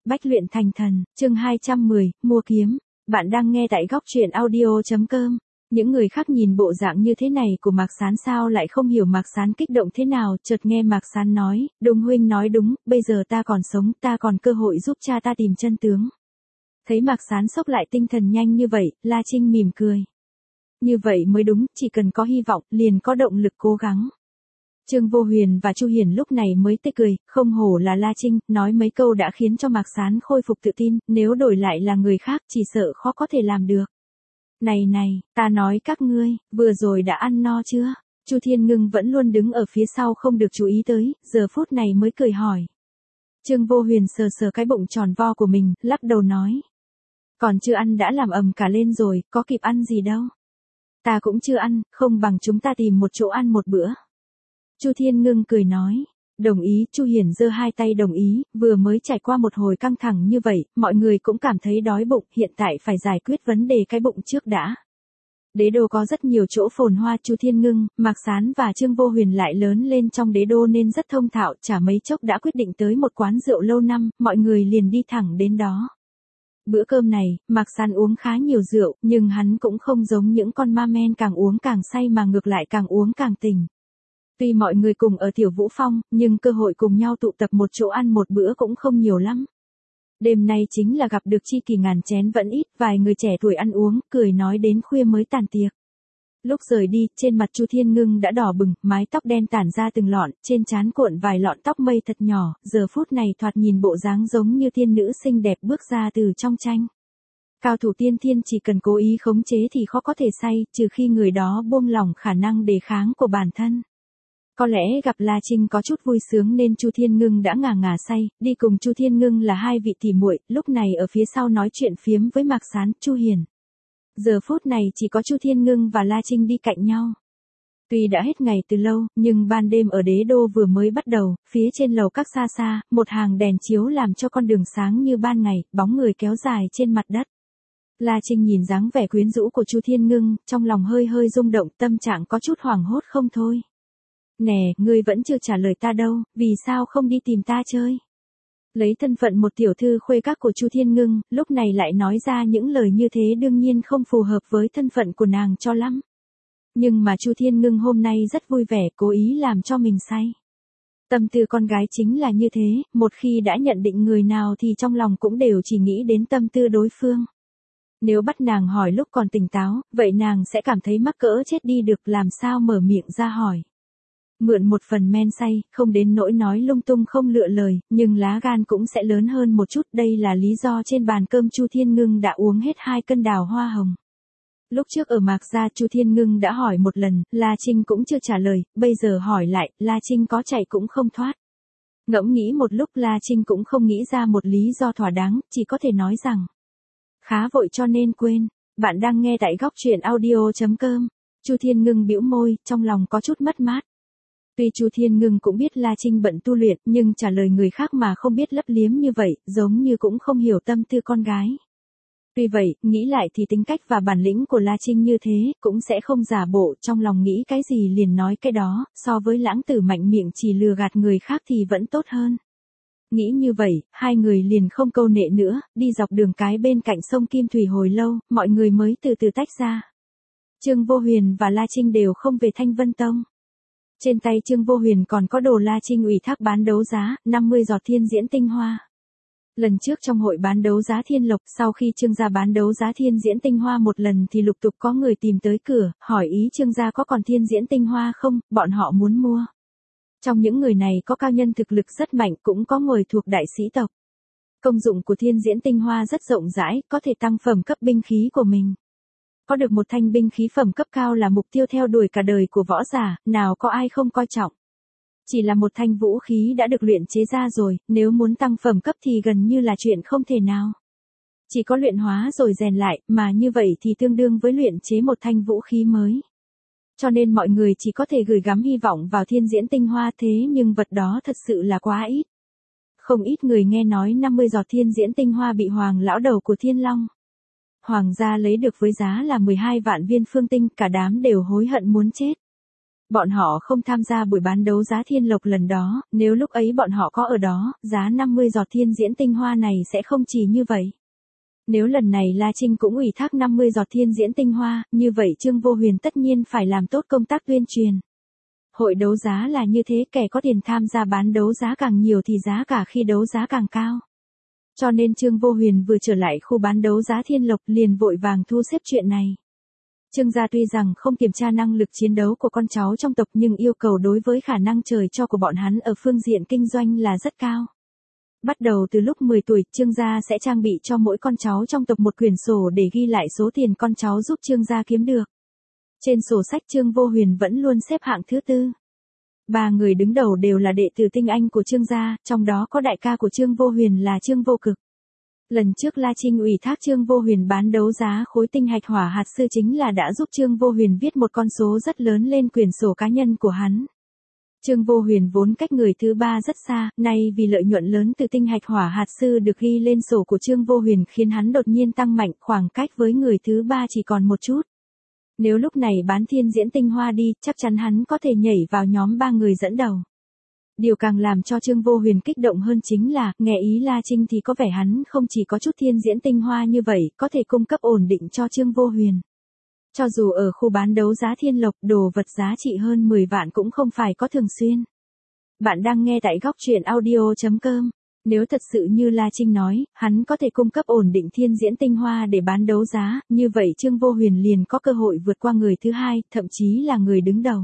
Bách luyện thành thần, chương 210, mua kiếm. Bạn đang nghe tại góc truyện audio.com. Những người khác nhìn bộ dạng như thế này của Mạc Sán sao lại không hiểu Mạc Sán kích động thế nào, chợt nghe Mạc Sán nói, Đông huynh nói đúng, bây giờ ta còn sống, ta còn cơ hội giúp cha ta tìm chân tướng. Thấy Mạc Sán xốc lại tinh thần nhanh như vậy, La Trinh mỉm cười. Như vậy mới đúng, chỉ cần có hy vọng, liền có động lực cố gắng. Trương Vô Huyền và Chu Hiển lúc này mới tê cười, không hổ là La Trinh, nói mấy câu đã khiến cho Mạc Sán khôi phục tự tin, nếu đổi lại là người khác chỉ sợ khó có thể làm được. Này, ta nói các ngươi, vừa rồi đã ăn no chưa? Chu Thiên Ngưng vẫn luôn đứng ở phía sau không được chú ý tới, giờ phút này mới cười hỏi. Trương Vô Huyền sờ sờ cái bụng tròn vo của mình, lắc đầu nói. Còn chưa ăn đã làm ầm cả lên rồi, có kịp ăn gì đâu. Ta cũng chưa ăn, không bằng chúng ta tìm một chỗ ăn một bữa. Chu Thiên Ngưng cười nói, đồng ý. Chu Hiển giơ hai tay đồng ý, vừa mới trải qua một hồi căng thẳng như vậy, mọi người cũng cảm thấy đói bụng, hiện tại phải giải quyết vấn đề cái bụng trước đã. Đế đô có rất nhiều chỗ phồn hoa, Chu Thiên Ngưng, Mạc Sán và Trương Vô Huyền lại lớn lên trong đế đô nên rất thông thạo, chả mấy chốc đã quyết định tới một quán rượu lâu năm, mọi người liền đi thẳng đến đó. Bữa cơm này, Mạc Sán uống khá nhiều rượu, nhưng hắn cũng không giống những con ma men càng uống càng say mà ngược lại càng uống càng tỉnh. Tuy mọi người cùng ở Tiểu Vũ Phong, nhưng cơ hội cùng nhau tụ tập một chỗ ăn một bữa cũng không nhiều lắm. Đêm nay chính là gặp được chi kỷ ngàn chén vẫn ít, vài người trẻ tuổi ăn uống, cười nói đến khuya mới tàn tiệc. Lúc rời đi, trên mặt Chu Thiên Ngưng đã đỏ bừng, mái tóc đen tản ra từng lọn, trên trán cuộn vài lọn tóc mây thật nhỏ, giờ phút này thoạt nhìn bộ dáng giống như tiên nữ xinh đẹp bước ra từ trong tranh. Cao thủ tiên thiên chỉ cần cố ý khống chế thì khó có thể say, trừ khi người đó buông lỏng khả năng đề kháng của bản thân. Có lẽ gặp La Trinh có chút vui sướng nên Chu Thiên Ngưng đã ngà say, đi cùng Chu Thiên Ngưng là hai vị tỷ muội, lúc này ở phía sau nói chuyện phiếm với Mạc Sán, Chu Hiển. Giờ phút này chỉ có Chu Thiên Ngưng và La Trinh đi cạnh nhau. Tuy đã hết ngày từ lâu, nhưng ban đêm ở đế đô vừa mới bắt đầu, phía trên lầu các xa xa, một hàng đèn chiếu làm cho con đường sáng như ban ngày, bóng người kéo dài trên mặt đất. La Trinh nhìn dáng vẻ quyến rũ của Chu Thiên Ngưng, trong lòng hơi hơi rung động, tâm trạng có chút hoảng hốt không thôi. Nè, ngươi vẫn chưa trả lời ta đâu, vì sao không đi tìm ta chơi? Lấy thân phận một tiểu thư khuê các của Chu Thiên Ngưng, lúc này lại nói ra những lời như thế đương nhiên không phù hợp với thân phận của nàng cho lắm. Nhưng mà Chu Thiên Ngưng hôm nay rất vui vẻ, cố ý làm cho mình say. Tâm tư con gái chính là như thế, một khi đã nhận định người nào thì trong lòng cũng đều chỉ nghĩ đến tâm tư đối phương. Nếu bắt nàng hỏi lúc còn tỉnh táo, vậy nàng sẽ cảm thấy mắc cỡ chết đi được, làm sao mở miệng ra hỏi. Mượn một phần men say, không đến nỗi nói lung tung không lựa lời, nhưng lá gan cũng sẽ lớn hơn một chút, đây là lý do trên bàn cơm Chu Thiên Ngưng đã uống hết 2 cân đào hoa hồng. Lúc trước ở Mạc Gia Chu Thiên Ngưng đã hỏi một lần, La Trinh cũng chưa trả lời, bây giờ hỏi lại, La Trinh có chạy cũng không thoát. Ngẫm nghĩ một lúc La Trinh cũng không nghĩ ra một lý do thỏa đáng, chỉ có thể nói rằng khá vội cho nên quên. Bạn đang nghe tại góc truyện audio.com. Chu Thiên Ngưng bĩu môi, trong lòng có chút mất mát. Tuy Chu Thiên Ngưng cũng biết La Trinh bận tu luyện, nhưng trả lời người khác mà không biết lấp liếm như vậy, giống như cũng không hiểu tâm tư con gái. Tuy vậy, nghĩ lại thì tính cách và bản lĩnh của La Trinh như thế, cũng sẽ không giả bộ, trong lòng nghĩ cái gì liền nói cái đó, so với lãng tử mạnh miệng chỉ lừa gạt người khác thì vẫn tốt hơn. Nghĩ như vậy, hai người liền không câu nệ nữa, đi dọc đường cái bên cạnh sông Kim Thủy hồi lâu, mọi người mới từ từ tách ra. Trương Vô Huyền và La Trinh đều không về Thanh Vân Tông. Trên tay Trương Vô Huyền còn có đồ La Trinh ủy thác bán đấu giá, 50 giọt thiên diễn tinh hoa. Lần trước trong hội bán đấu giá Thiên Lộc, sau khi Trương gia bán đấu giá thiên diễn tinh hoa một lần thì lục tục có người tìm tới cửa, hỏi ý Trương gia có còn thiên diễn tinh hoa không, bọn họ muốn mua. Trong những người này có cao nhân thực lực rất mạnh, cũng có người thuộc đại sĩ tộc. Công dụng của thiên diễn tinh hoa rất rộng rãi, có thể tăng phẩm cấp binh khí của mình. Có được một thanh binh khí phẩm cấp cao là mục tiêu theo đuổi cả đời của võ giả, nào có ai không coi trọng. Chỉ là một thanh vũ khí đã được luyện chế ra rồi, nếu muốn tăng phẩm cấp thì gần như là chuyện không thể nào. Chỉ có luyện hóa rồi rèn lại, mà như vậy thì tương đương với luyện chế một thanh vũ khí mới. Cho nên mọi người chỉ có thể gửi gắm hy vọng vào thiên diễn tinh hoa, thế nhưng vật đó thật sự là quá ít. Không ít người nghe nói 50 giọt thiên diễn tinh hoa bị Hoàng lão đầu của Thiên Long Hoàng gia lấy được với giá là 12 vạn viên phương tinh, cả đám đều hối hận muốn chết. Bọn họ không tham gia buổi bán đấu giá thiên lộc lần đó, nếu lúc ấy bọn họ có ở đó, giá 50 giọt thiên diễn tinh hoa này sẽ không chỉ như vậy. Nếu lần này La Trinh cũng ủy thác 50 giọt thiên diễn tinh hoa, như vậy Trương Vô Huyền tất nhiên phải làm tốt công tác tuyên truyền. Hội đấu giá là như thế, kẻ có tiền tham gia bán đấu giá càng nhiều thì giá cả khi đấu giá càng cao. Cho nên Trương Vô Huyền vừa trở lại khu bán đấu giá thiên lộc liền vội vàng thu xếp chuyện này. Trương gia tuy rằng không kiểm tra năng lực chiến đấu của con cháu trong tộc nhưng yêu cầu đối với khả năng trời cho của bọn hắn ở phương diện kinh doanh là rất cao. Bắt đầu từ lúc 10 tuổi, Trương gia sẽ trang bị cho mỗi con cháu trong tộc một quyển sổ để ghi lại số tiền con cháu giúp Trương gia kiếm được. Trên sổ sách Trương Vô Huyền vẫn luôn xếp hạng thứ 4. 3 người đứng đầu đều là đệ tử tinh anh của Trương gia, trong đó có đại ca của Trương Vô Huyền là Trương Vô Cực. Lần trước La Trinh ủy thác Trương Vô Huyền bán đấu giá khối tinh hạch hỏa hạt sư chính là đã giúp Trương Vô Huyền viết một con số rất lớn lên quyển sổ cá nhân của hắn. Trương Vô Huyền vốn cách người thứ 3 rất xa, nay vì lợi nhuận lớn từ tinh hạch hỏa hạt sư được ghi lên sổ của Trương Vô Huyền khiến hắn đột nhiên tăng mạnh, khoảng cách với người thứ 3 chỉ còn một chút. Nếu lúc này bán thiên diễn tinh hoa đi, chắc chắn hắn có thể nhảy vào nhóm 3 người dẫn đầu. Điều càng làm cho Trương Vô Huyền kích động hơn chính là, nghe ý La Trinh thì có vẻ hắn không chỉ có chút thiên diễn tinh hoa như vậy, có thể cung cấp ổn định cho Trương Vô Huyền. Cho dù ở khu bán đấu giá thiên lộc, đồ vật giá trị hơn 10 vạn cũng không phải có thường xuyên. Bạn đang nghe tại góc truyện audio.com. Nếu thật sự như La Trinh nói, hắn có thể cung cấp ổn định thiên diễn tinh hoa để bán đấu giá, như vậy Trương Vô Huyền liền có cơ hội vượt qua người thứ 2, thậm chí là người đứng đầu.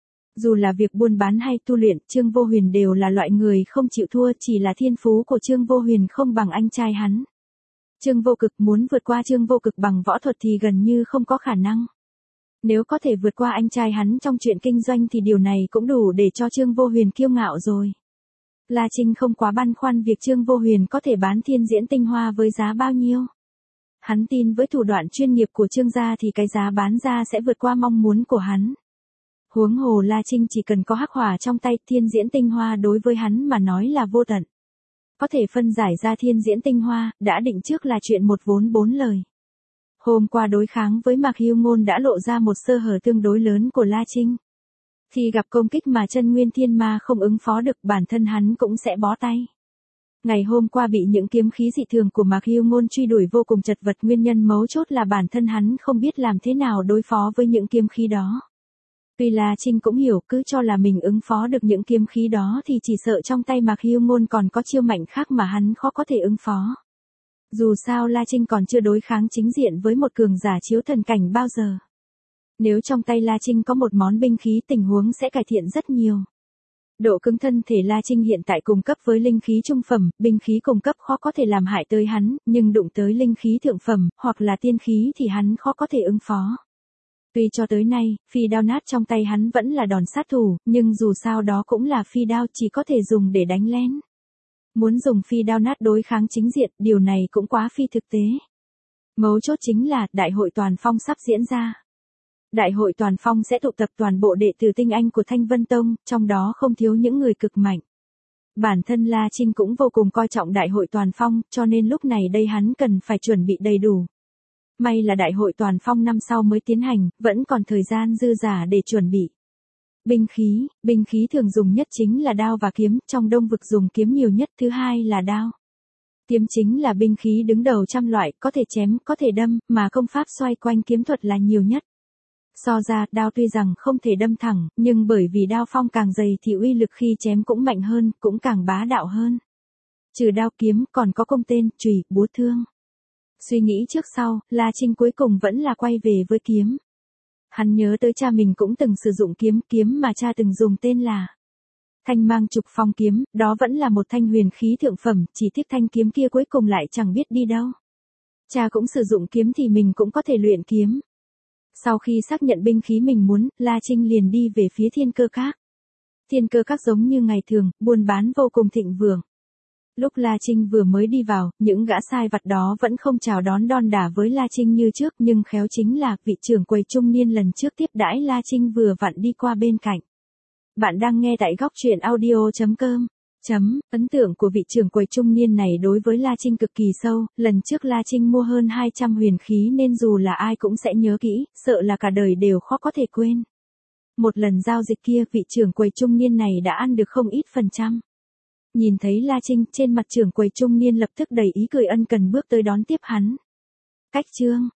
Dù là việc buôn bán hay tu luyện, Trương Vô Huyền đều là loại người không chịu thua, chỉ là thiên phú của Trương Vô Huyền không bằng anh trai hắn. Trương Vô Cực muốn vượt qua Trương Vô Cực bằng võ thuật thì gần như không có khả năng. Nếu có thể vượt qua anh trai hắn trong chuyện kinh doanh thì điều này cũng đủ để cho Trương Vô Huyền kiêu ngạo rồi. La Trinh không quá băn khoăn việc Trương Vô Huyền có thể bán thiên diễn tinh hoa với giá bao nhiêu. Hắn tin với thủ đoạn chuyên nghiệp của Trương gia thì cái giá bán ra sẽ vượt qua mong muốn của hắn. Huống hồ La Trinh chỉ cần có hắc hỏa trong tay, thiên diễn tinh hoa đối với hắn mà nói là vô tận. Có thể phân giải ra thiên diễn tinh hoa, đã định trước là chuyện một vốn bốn lời. Hôm qua đối kháng với Mạc Hưu Ngôn đã lộ ra một sơ hở tương đối lớn của La Trinh. Khi gặp công kích mà chân nguyên thiên ma không ứng phó được, bản thân hắn cũng sẽ bó tay. Ngày hôm qua bị những kiếm khí dị thường của Mạc Hưu Ngôn truy đuổi vô cùng chật vật, nguyên nhân mấu chốt là bản thân hắn không biết làm thế nào đối phó với những kiếm khí đó. Tuy La Trinh cũng hiểu, cứ cho là mình ứng phó được những kiếm khí đó thì chỉ sợ trong tay Mạc Hưu Ngôn còn có chiêu mạnh khác mà hắn khó có thể ứng phó. Dù sao La Trinh còn chưa đối kháng chính diện với một cường giả chiếu thần cảnh bao giờ. Nếu trong tay La Trinh có một món binh khí, tình huống sẽ cải thiện rất nhiều. Độ cứng thân thể La Trinh hiện tại cùng cấp với linh khí trung phẩm, binh khí cùng cấp khó có thể làm hại tới hắn, nhưng đụng tới linh khí thượng phẩm, hoặc là tiên khí thì hắn khó có thể ứng phó. Tuy cho tới nay, phi đao nát trong tay hắn vẫn là đòn sát thủ, nhưng dù sao đó cũng là phi đao, chỉ có thể dùng để đánh lén. Muốn dùng phi đao nát đối kháng chính diện, điều này cũng quá phi thực tế. Mấu chốt chính là, Đại hội Toàn Phong sắp diễn ra. Đại hội Toàn Phong sẽ tụ tập toàn bộ đệ tử tinh anh của Thanh Vân Tông, trong đó không thiếu những người cực mạnh. Bản thân La Trinh cũng vô cùng coi trọng Đại hội Toàn Phong, cho nên lúc này đây hắn cần phải chuẩn bị đầy đủ. May là Đại hội Toàn Phong năm sau mới tiến hành, vẫn còn thời gian dư dả để chuẩn bị. Binh khí thường dùng nhất chính là đao và kiếm, trong Đông vực dùng kiếm nhiều nhất, thứ hai là đao. Kiếm chính là binh khí đứng đầu trăm loại, có thể chém, có thể đâm, mà công pháp xoay quanh kiếm thuật là nhiều nhất. So ra, đao tuy rằng không thể đâm thẳng, nhưng bởi vì đao phong càng dày thì uy lực khi chém cũng mạnh hơn, cũng càng bá đạo hơn. Trừ đao kiếm, còn có cung tên, chùy, búa thương. Suy nghĩ trước sau, La Trinh cuối cùng vẫn là quay về với kiếm. Hắn nhớ tới cha mình cũng từng sử dụng kiếm mà cha từng dùng tên là Thanh Mang Trục Phong kiếm, đó vẫn là một thanh huyền khí thượng phẩm, chỉ tiếc thanh kiếm kia cuối cùng lại chẳng biết đi đâu. Cha cũng sử dụng kiếm thì mình cũng có thể luyện kiếm. Sau khi xác nhận binh khí mình muốn, La Trinh liền đi về phía Thiên Cơ Các. Thiên Cơ Các giống như ngày thường, buôn bán vô cùng thịnh vượng. Lúc La Trinh vừa mới đi vào, những gã sai vặt đó vẫn không chào đón đon đả với La Trinh như trước, nhưng khéo chính là vị trưởng quầy trung niên lần trước tiếp đãi La Trinh vừa vặn đi qua bên cạnh. Bạn đang nghe tại góc truyện audio.com. Ấn tượng của vị trưởng quầy trung niên này đối với La Trinh cực kỳ sâu, lần trước La Trinh mua hơn 200 huyền khí nên dù là ai cũng sẽ nhớ kỹ, sợ là cả đời đều khó có thể quên. Một lần giao dịch kia vị trưởng quầy trung niên này đã ăn được không ít phần trăm. Nhìn thấy La Trinh, trên mặt trưởng quầy trung niên lập tức đầy ý cười ân cần bước tới đón tiếp hắn. Cách chương